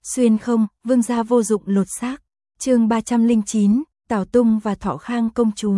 Xuyên không, vương gia vô dụng lột xác. Chương 309, Tào Tung và Thọ Khang công chúa.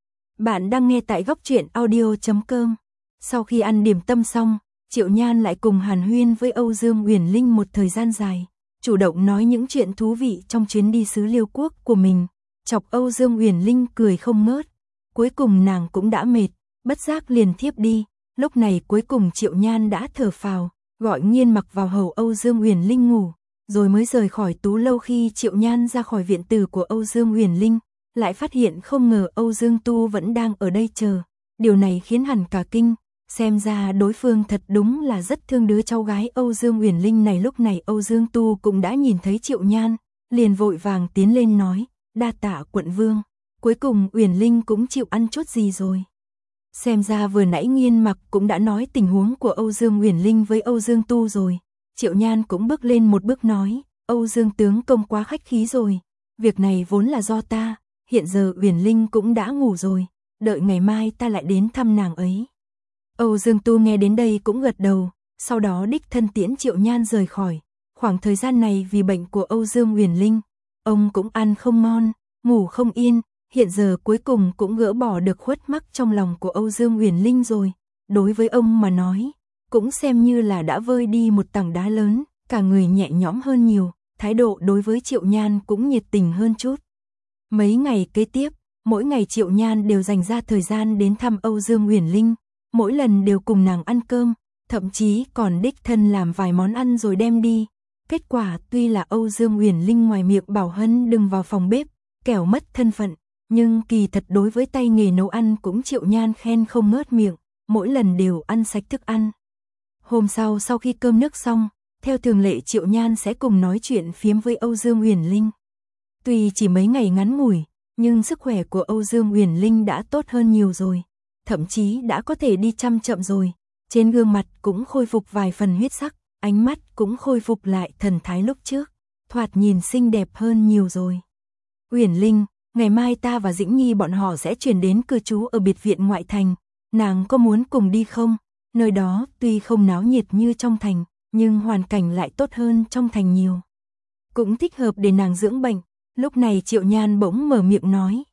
Bạn đang nghe tại góc truyện audio.com. Sau khi ăn điểm tâm xong, Triệu Nhan lại cùng hàn huyên với Âu Dương Uyển Linh một thời gian dài, chủ động nói những chuyện thú vị trong chuyến đi xứ Liêu quốc của mình, chọc Âu Dương Uyển Linh cười không ngớt. Cuối cùng nàng cũng đã mệt, bất giác liền thiếp đi. Lúc này cuối cùng Triệu Nhan đã thở phào, gọi Nghiên Mặc vào hầu Âu Dương Uyển Linh ngủ, rồi mới rời khỏi Tú Lâu. Khi Triệu Nhan ra khỏi viện tử của Âu Dương Uyển Linh, lại phát hiện không ngờ Âu Dương Tu vẫn đang ở đây chờ. Điều này khiến hẳn cả kinh, xem ra đối phương thật đúng là rất thương đứa cháu gái Âu Dương Uyển Linh này. Lúc này Âu Dương Tu cũng đã nhìn thấy Triệu Nhan, liền vội vàng tiến lên nói, đa tạ quận vương, cuối cùng Uyển Linh cũng chịu ăn chút gì rồi. Xem ra vừa nãy Nghiên Mặc cũng đã nói tình huống của Âu Dương Uyển Linh với Âu Dương Tu rồi. Triệu Nhan cũng bước lên một bước nói, Âu Dương tướng công quá khách khí rồi, việc này vốn là do ta, hiện giờ Uyển Linh cũng đã ngủ rồi, đợi ngày mai ta lại đến thăm nàng ấy. Âu Dương Tu nghe đến đây cũng gật đầu, sau đó đích thân tiễn Triệu Nhan rời khỏi. Khoảng thời gian này vì bệnh của Âu Dương Uyển Linh, ông cũng ăn không ngon, ngủ không yên, hiện giờ cuối cùng cũng gỡ bỏ được khuất mắc trong lòng của Âu Dương Uyển Linh rồi. Đối với ông mà nói, cũng xem như là đã vơi đi một tảng đá lớn, cả người nhẹ nhõm hơn nhiều, thái độ đối với Triệu Nhan cũng nhiệt tình hơn chút. Mấy ngày kế tiếp, mỗi ngày Triệu Nhan đều dành ra thời gian đến thăm Âu Dương Uyển Linh, mỗi lần đều cùng nàng ăn cơm, thậm chí còn đích thân làm vài món ăn rồi đem đi. Kết quả tuy là Âu Dương Uyển Linh ngoài miệng bảo Hân đừng vào phòng bếp, kẻo mất thân phận, nhưng kỳ thật đối với tay nghề nấu ăn cũng Triệu Nhan khen không ngớt miệng, mỗi lần đều ăn sạch thức ăn. Hôm sau khi cơm nước xong, theo thường lệ Triệu Nhan sẽ cùng nói chuyện phiếm với Âu Dương Uyển Linh. Tuy chỉ mấy ngày ngắn ngủi, nhưng sức khỏe của Âu Dương Uyển Linh đã tốt hơn nhiều rồi, thậm chí đã có thể đi chậm chậm rồi, trên gương mặt cũng khôi phục vài phần huyết sắc, ánh mắt cũng khôi phục lại thần thái lúc trước, thoạt nhìn xinh đẹp hơn nhiều rồi. Uyển Linh, ngày mai ta và Dĩnh Nhi bọn họ sẽ chuyển đến cư trú ở biệt viện ngoại thành, nàng có muốn cùng đi không? Nơi đó tuy không náo nhiệt như trong thành, nhưng hoàn cảnh lại tốt hơn trong thành nhiều. Cũng thích hợp để nàng dưỡng bệnh. Lúc này Triệu Nhan bỗng mở miệng nói,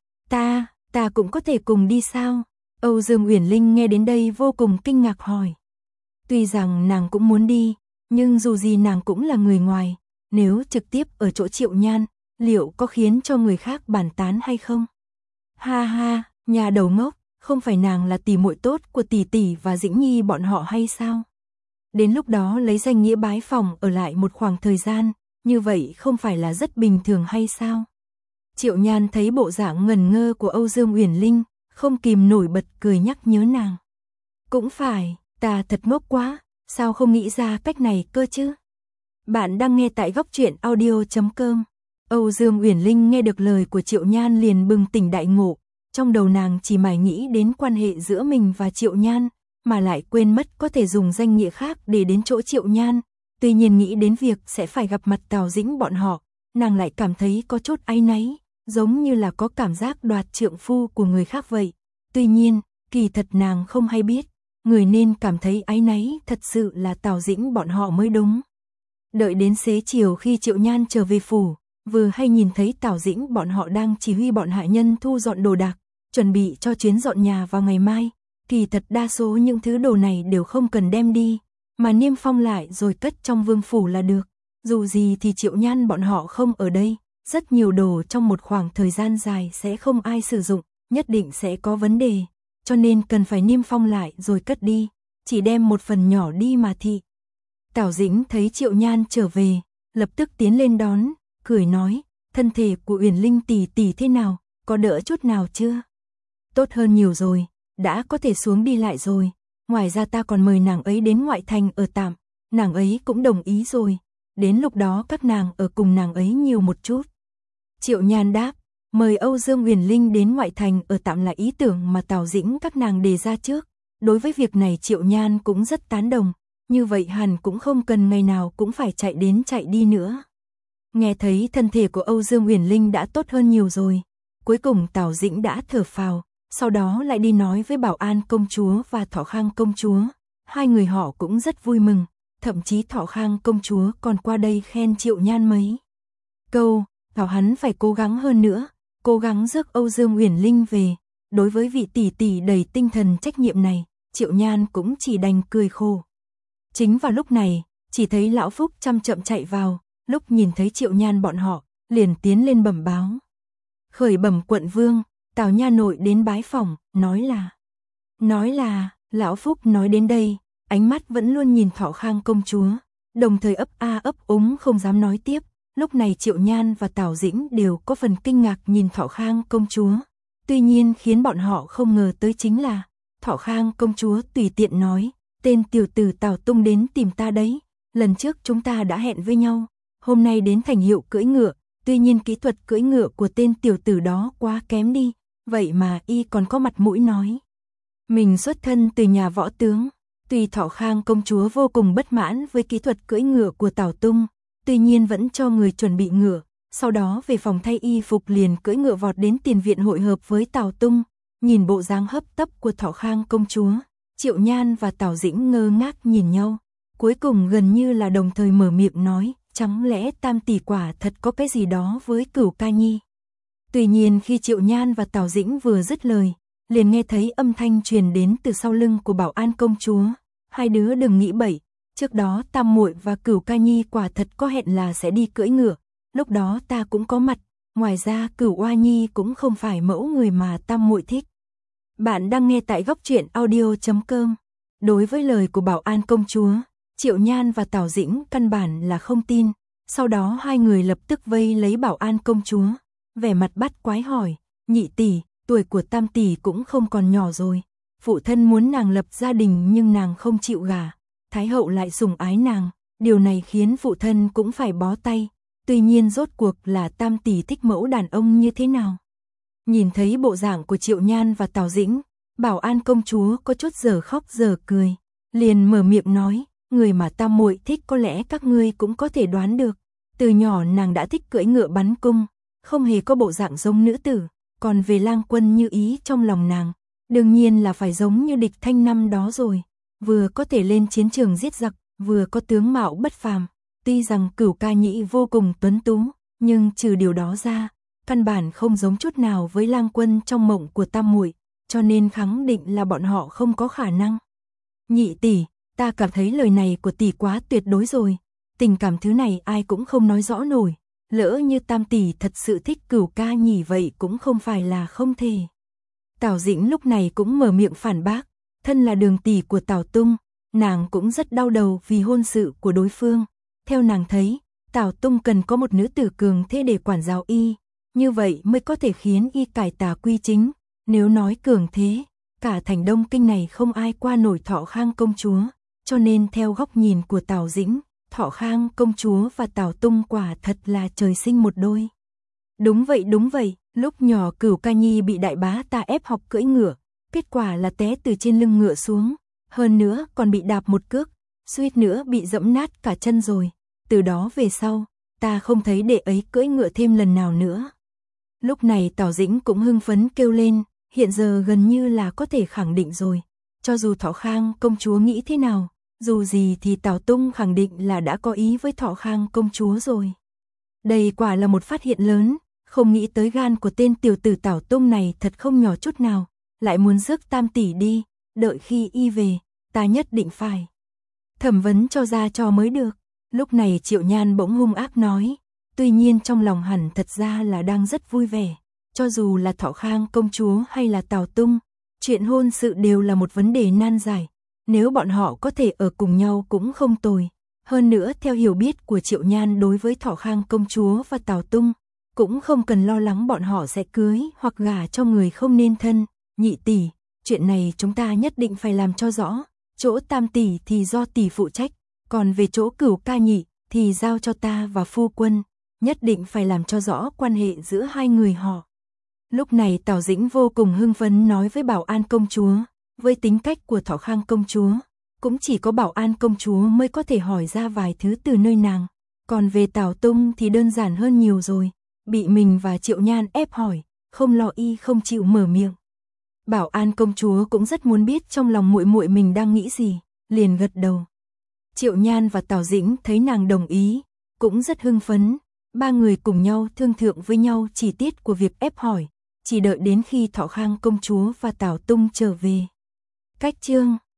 ta cũng có thể cùng đi sao? Âu Dương Uyển Linh nghe đến đây vô cùng kinh ngạc hỏi. Tuy rằng nàng cũng muốn đi, nhưng dù gì nàng cũng là người ngoài, nếu trực tiếp ở chỗ Triệu Nhan, liệu có khiến cho người khác bàn tán hay không? Ha ha, nhà đầu ngốc, không phải nàng là tỷ muội tốt của tỷ tỷ và Dĩnh Nhi bọn họ hay sao? Đến lúc đó lấy danh nghĩa bái phòng ở lại một khoảng thời gian, như vậy không phải là rất bình thường hay sao? Triệu Nhan thấy bộ dạng ngần ngơ của Âu Dương Uyển Linh, không kìm nổi bật cười nhắc nhớ nàng. Cũng phải, ta thật ngốc quá, sao không nghĩ ra cách này cơ chứ? Bạn đang nghe tại góc truyện audio.com. Âu Dương Uyển Linh nghe được lời của Triệu Nhan liền bừng tỉnh đại ngộ, trong đầu nàng chỉ mải nghĩ đến quan hệ giữa mình và Triệu Nhan, mà lại quên mất có thể dùng danh nghĩa khác để đến chỗ Triệu Nhan. Tuy nhiên nghĩ đến việc sẽ phải gặp mặt Tào Dĩnh bọn họ, nàng lại cảm thấy có chút áy náy, giống như là có cảm giác đoạt trượng phu của người khác vậy. Tuy nhiên, kỳ thật nàng không hay biết, người nên cảm thấy áy náy thật sự là Tào Dĩnh bọn họ mới đúng. Đợi đến xế chiều khi Triệu Nhan trở về phủ, vừa hay nhìn thấy Tào Dĩnh bọn họ đang chỉ huy bọn hạ nhân thu dọn đồ đạc, chuẩn bị cho chuyến dọn nhà vào ngày mai. Kỳ thật đa số những thứ đồ này đều không cần đem đi, mà niêm phong lại rồi cất trong vương phủ là được. Dù gì thì Triệu Nhan bọn họ không ở đây, rất nhiều đồ trong một khoảng thời gian dài sẽ không ai sử dụng, nhất định sẽ có vấn đề, cho nên cần phải niêm phong lại rồi cất đi, chỉ đem một phần nhỏ đi mà thị. Tào Dĩnh thấy Triệu Nhan trở về, lập tức tiến lên đón, cười nói, thân thể của Uyển Linh tỷ tỷ thế nào, có đỡ chút nào chưa? Tốt hơn nhiều rồi, đã có thể xuống đi lại rồi, ngoài ra ta còn mời nàng ấy đến ngoại thành ở tạm, nàng ấy cũng đồng ý rồi, đến lúc đó các nàng ở cùng nàng ấy nhiều một chút. Triệu Nhan đáp, mời Âu Dương Uyển Linh đến ngoại thành ở tạm là ý tưởng mà Tào Dĩnh các nàng đề ra trước, đối với việc này Triệu Nhan cũng rất tán đồng, như vậy hẳn cũng không cần ngày nào cũng phải chạy đến chạy đi nữa. Nghe thấy thân thể của Âu Dương Uyển Linh đã tốt hơn nhiều rồi, cuối cùng Tào Dĩnh đã thở phào, sau đó lại đi nói với Bảo An công chúa và Thọ Khang công chúa, hai người họ cũng rất vui mừng, thậm chí Thọ Khang công chúa còn qua đây khen Triệu Nhan mấy câu, bảo hắn phải cố gắng hơn nữa, cố gắng rước Âu Dương Uyển Linh về. Đối với vị tỷ tỷ đầy tinh thần trách nhiệm này, Triệu Nhan cũng chỉ đành cười khổ. Chính vào lúc này, chỉ thấy lão Phúc chậm chậm chạy vào, lúc nhìn thấy Triệu Nhan bọn họ, liền tiến lên bẩm báo. Khởi bẩm quận vương, Tào nha nội đến bái phỏng, nói là, lão Phúc nói đến đây, ánh mắt vẫn luôn nhìn Thọ Khang công chúa, đồng thời ấp a ấp úng không dám nói tiếp. Lúc này Triệu Nhan và Tào Dĩnh đều có phần kinh ngạc nhìn Thọ Khang công chúa. Tuy nhiên khiến bọn họ không ngờ tới chính là, Thọ Khang công chúa tùy tiện nói, tên tiểu tử Tào Tung đến tìm ta đấy, lần trước chúng ta đã hẹn với nhau, hôm nay đến thành hiệu cưỡi ngựa, tuy nhiên kỹ thuật cưỡi ngựa của tên tiểu tử đó quá kém đi, vậy mà y còn có mặt mũi nói. Mình xuất thân từ nhà võ tướng, tuy Thọ Khang công chúa vô cùng bất mãn với kỹ thuật cưỡi ngựa của Tào Tung, tuy nhiên vẫn cho người chuẩn bị ngựa, sau đó về phòng thay y phục liền cưỡi ngựa vọt đến tiền viện hội hợp với Tào Tung. Nhìn bộ dáng hấp tấp của Thọ Khang công chúa, Triệu Nhan và Tào Dĩnh ngơ ngác nhìn nhau, cuối cùng gần như là đồng thời mở miệng nói, chẳng lẽ Tam tỷ quả thật có cái gì đó với Cửu Ca Nhi. Tuy nhiên khi Triệu Nhan và Tào Dĩnh vừa dứt lời, liền nghe thấy âm thanh truyền đến từ sau lưng của Bảo An công chúa, hai đứa đừng nghĩ bậy, trước đó Tam muội và Cửu Ca Nhi quả thật có hẹn là sẽ đi cưỡi ngựa, lúc đó ta cũng có mặt, ngoài ra Cửu Oa Nhi cũng không phải mẫu người mà Tam muội thích. Bạn đang nghe tại góc truyện audio.com. Đối với lời của Bảo An công chúa, Triệu Nhan và Tào Dĩnh căn bản là không tin, sau đó hai người lập tức vây lấy Bảo An công chúa, vẻ mặt bắt quái hỏi, nhị tỷ, tuổi của Tam tỷ cũng không còn nhỏ rồi, phụ thân muốn nàng lập gia đình nhưng nàng không chịu gả, Thái hậu lại sủng ái nàng, điều này khiến phụ thân cũng phải bó tay, tuy nhiên rốt cuộc là Tam tỷ thích mẫu đàn ông như thế nào. Nhìn thấy bộ dạng của Triệu Nhan và Tào Dĩnh, Bảo An công chúa có chút giờ khóc giờ cười, liền mở miệng nói, người mà Tam muội thích có lẽ các ngươi cũng có thể đoán được, từ nhỏ nàng đã thích cưỡi ngựa bắn cung, không hề có bộ dạng giống nữ tử, còn về Lang Quân như ý trong lòng nàng, đương nhiên là phải giống như Địch Thanh năm đó rồi, vừa có thể lên chiến trường giết giặc, vừa có tướng mạo bất phàm, tuy rằng Cửu Ca Nhĩ vô cùng tuấn tú, nhưng trừ điều đó ra, căn bản không giống chút nào với Lang Quân trong mộng của Tam muội, cho nên khẳng định là bọn họ không có khả năng. Nhị tỷ, ta cảm thấy lời này của tỷ quá tuyệt đối rồi, tình cảm thứ này ai cũng không nói rõ nổi, lỡ như Tam tỷ thật sự thích Cửu Ca Nhĩ vậy cũng không phải là không thể. Tào Dĩnh lúc này cũng mở miệng phản bác, thân là đường tỷ của Tào Tung, nàng cũng rất đau đầu vì hôn sự của đối phương, theo nàng thấy, Tào Tung cần có một nữ tử cường thế để quản giáo y, như vậy mới có thể khiến y cải tà quy chính, nếu nói cường thế, cả thành Đông Kinh này không ai qua nổi Thọ Khang công chúa, cho nên theo góc nhìn của Tào Dĩnh, Thọ Khang công chúa và Tào Tung quả thật là trời sinh một đôi. Đúng vậy, lúc nhỏ Cửu Ca Nhi bị đại bá ta ép học cưỡi ngựa, kết quả là té từ trên lưng ngựa xuống, hơn nữa còn bị đạp một cước, suýt nữa bị dẫm nát cả chân rồi, từ đó về sau, ta không thấy đệ ấy cưỡi ngựa thêm lần nào nữa. Lúc này Tào Dĩnh cũng hưng phấn kêu lên, hiện giờ gần như là có thể khẳng định rồi, cho dù Thọ Khang công chúa nghĩ thế nào, dù gì thì Tào Tung khẳng định là đã có ý với Thọ Khang công chúa rồi. Đây quả là một phát hiện lớn, không nghĩ tới gan của tên tiểu tử Tào Tung này thật không nhỏ chút nào, lại muốn rước Tam tỷ đi, đợi khi y về, ta nhất định phải thẩm vấn cho ra cho mới được. Lúc này Triệu Nhan bỗng hung ác nói, tuy nhiên trong lòng hẳn thật ra là đang rất vui vẻ, cho dù là Thọ Khang công chúa hay là Tào Tung, chuyện hôn sự đều là một vấn đề nan giải, nếu bọn họ có thể ở cùng nhau cũng không tồi. Hơn nữa theo hiểu biết của Triệu Nhan đối với Thọ Khang công chúa và Tào Tung, cũng không cần lo lắng bọn họ sẽ cưới hoặc gả cho người không nên thân. Nhị tỷ, chuyện này chúng ta nhất định phải làm cho rõ, chỗ Tam tỷ thì do tỷ phụ trách, còn về chỗ Cửu Ca Nhĩ thì giao cho ta và phu quân, nhất định phải làm cho rõ quan hệ giữa hai người họ. Lúc này Tào Dĩnh vô cùng hưng phấn nói với Bảo An công chúa, với tính cách của Thọ Khang công chúa, cũng chỉ có Bảo An công chúa mới có thể hỏi ra vài thứ từ nơi nàng, còn về Tào Tung thì đơn giản hơn nhiều rồi, bị mình và Triệu Nhan ép hỏi, không lo y không chịu mở miệng. Bảo An công chúa cũng rất muốn biết trong lòng muội muội mình đang nghĩ gì, liền gật đầu. Triệu Nhan và Tào Dĩnh thấy nàng đồng ý, cũng rất hưng phấn, ba người cùng nhau thương thượng với nhau chi tiết của việc ép hỏi, chỉ đợi đến khi Thọ Khang công chúa và Tào Tung trở về. Cách chương